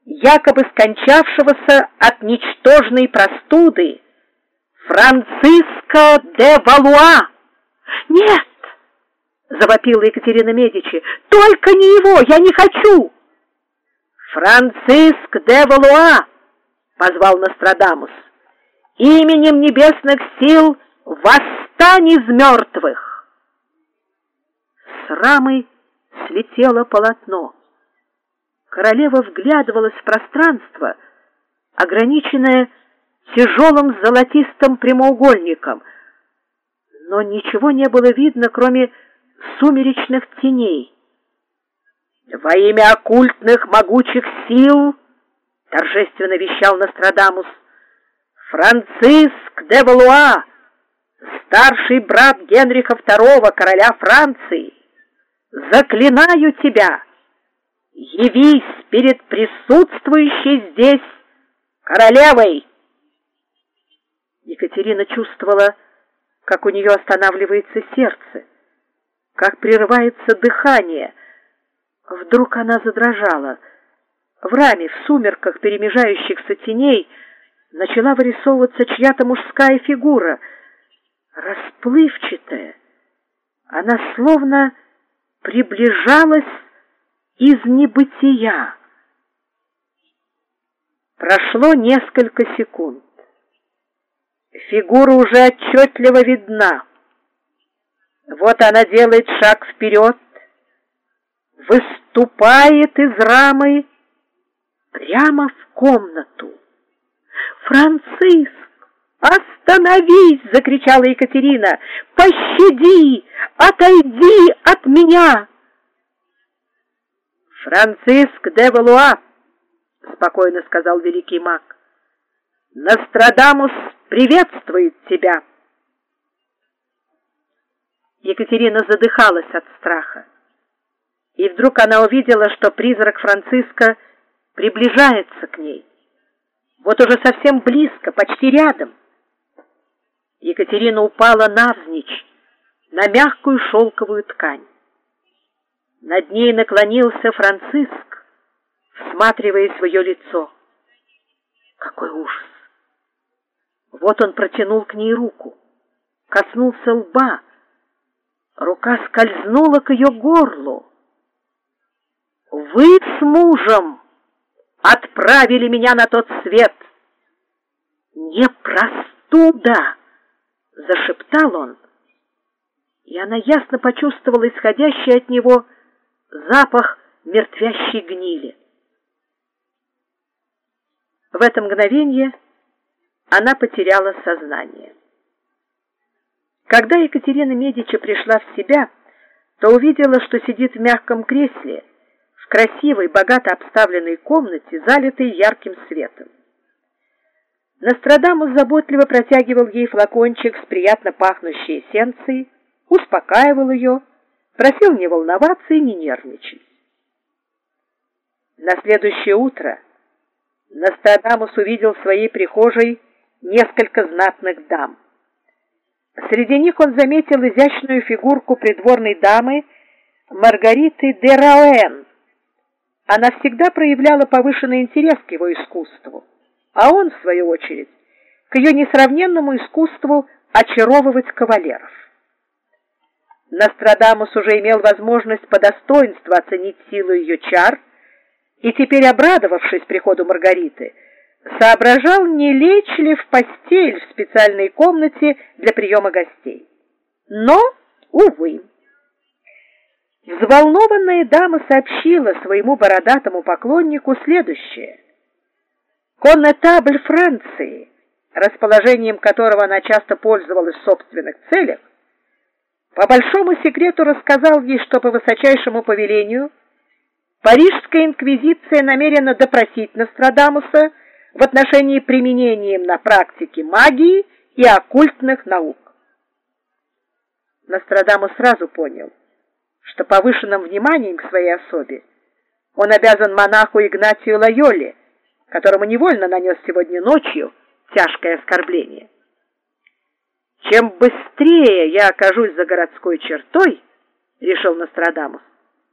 якобы скончавшегося от ничтожной простуды, Франциско де Валуа. «Нет!» — завопила Екатерина Медичи. «Только не его! Я не хочу!» «Франциск де Валуа!» — позвал Нострадамус. «Именем небесных сил восстань из мертвых!» С рамы слетело полотно. Королева вглядывалась в пространство, ограниченное тяжелым золотистым прямоугольником, но ничего не было видно, кроме сумеречных теней. «Во имя оккультных могучих сил, — торжественно вещал Нострадамус, — Франциск де Валуа, старший брат Генриха II, короля Франции, заклинаю тебя, явись перед присутствующей здесь королевой!» Екатерина чувствовала, как у нее останавливается сердце, как прерывается дыхание. Вдруг она задрожала. В раме, в сумерках перемежающихся теней, начала вырисовываться чья-то мужская фигура, расплывчатая. Она словно приближалась из небытия. Прошло несколько секунд. Фигура уже отчетливо видна. Вот она делает шаг вперед, выступает из рамы прямо в комнату. «Франциск, остановись!» — закричала Екатерина. «Пощади! Отойди от меня!» «Франциск де Валуа, — спокойно сказал великий маг, — Нострадамус приветствует тебя!» Екатерина задыхалась от страха. И вдруг она увидела, что призрак Франциска приближается к ней. Вот уже совсем близко, почти рядом. Екатерина упала навзничь на мягкую шелковую ткань. Над ней наклонился Франциск, всматриваясь в ее лицо. Какой ужас! Вот он протянул к ней руку, коснулся лба, рука скользнула к ее горлу. «Вы с мужем отправили меня на тот свет!» «Не простуда!» — зашептал он, и она ясно почувствовала исходящий от него запах мертвящей гнили. В это мгновение она потеряла сознание. Когда Екатерина Медичи пришла в себя, то увидела, что сидит в мягком кресле в красивой, богато обставленной комнате, залитой ярким светом. Нострадамус заботливо протягивал ей флакончик с приятно пахнущей эссенцией, успокаивал ее, просил не волноваться и не нервничать. На следующее утро Нострадамус увидел в своей прихожей несколько знатных дам. Среди них он заметил изящную фигурку придворной дамы Маргариты де Роэн. Она всегда проявляла повышенный интерес к его искусству, а он, в свою очередь, к ее несравненному искусству очаровывать кавалеров. Нострадамус уже имел возможность по достоинству оценить силу ее чар, и теперь, обрадовавшись приходу Маргариты, соображал, не лечь ли в постель в специальной комнате для приема гостей. Но, увы. Взволнованная дама сообщила своему бородатому поклоннику следующее. Коннетабль Франции, расположением которого она часто пользовалась в собственных целях, по большому секрету рассказал ей, что по высочайшему повелению Парижская инквизиция намерена допросить Нострадамуса в отношении применения им на практике магии и оккультных наук. Нострадамус сразу понял, что повышенным вниманием к своей особе он обязан монаху Игнатию Лойоле, которому невольно нанес сегодня ночью тяжкое оскорбление. «Чем быстрее я окажусь за городской чертой, — решил Нострадамус,